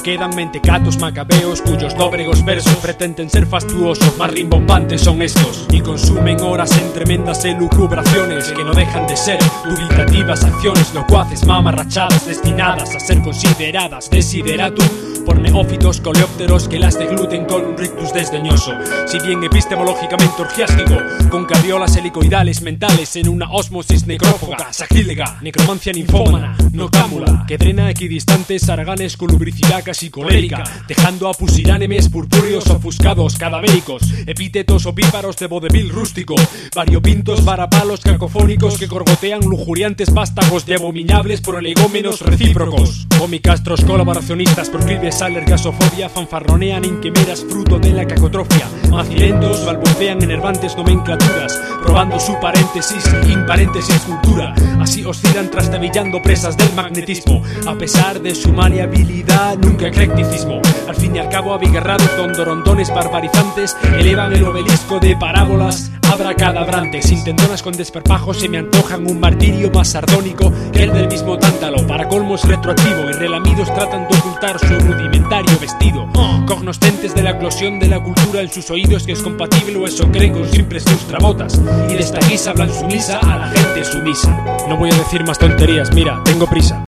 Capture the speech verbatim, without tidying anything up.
quedan mentecatos macabeos cuyos lóbregos versos pretenden ser fastuosos, más rimbombantes son estos, y consumen horas en tremendas elucubraciones que no dejan de ser dubitativas acciones locuaces, mamarrachadas destinadas a ser consideradas desideratum por neófitos coleópteros que las degluten con un rictus desdeñoso. Si bien epistemológicamente orgiástico, con cabriolas helicoidales mentales en una osmosis necrófaga, sacrílega, necromancia ninfómana, noctámula, que drena equidistantes haraganes con lubricidad casi colérica, dejando a pusilánimes purpúreos ofuscados cadavéricos, epítetos opíparos de vodevil rústico, variopintos varapalos cacofónicos que gorgotean lujuriantes vástagos de abominables prolegómenos recíprocos, comicastros colaboracionistas proclives a la ergasofobia fanfarronean en quimeras fruto de la cacotrofia, macilentos balbucean enervantes nomenclaturas, probando su paréntesis, imparéntesis cultura, así oscilan trastabillando presas del magnetismo, a pesar de su maleabilidad, nunca eclecticismo. Al fin y al cabo, abigarrados dondorondones barbarizantes elevan el obelisco de parábolas abracadabrantes, intentonas con desparpajos se me antojan un martirio más sardónico que el del mismo tántalo, para colmos retroactivo, y relamidos tratan de ocultar su rudimentario vestido, cognoscentes de la eclosión de la cultura en sus oídos que es compatible o eso creen con simples lustrabotas, y de esta guisa hablan sumisa a la gente sumisa. No voy a decir más tonterías, mira, tengo prisa.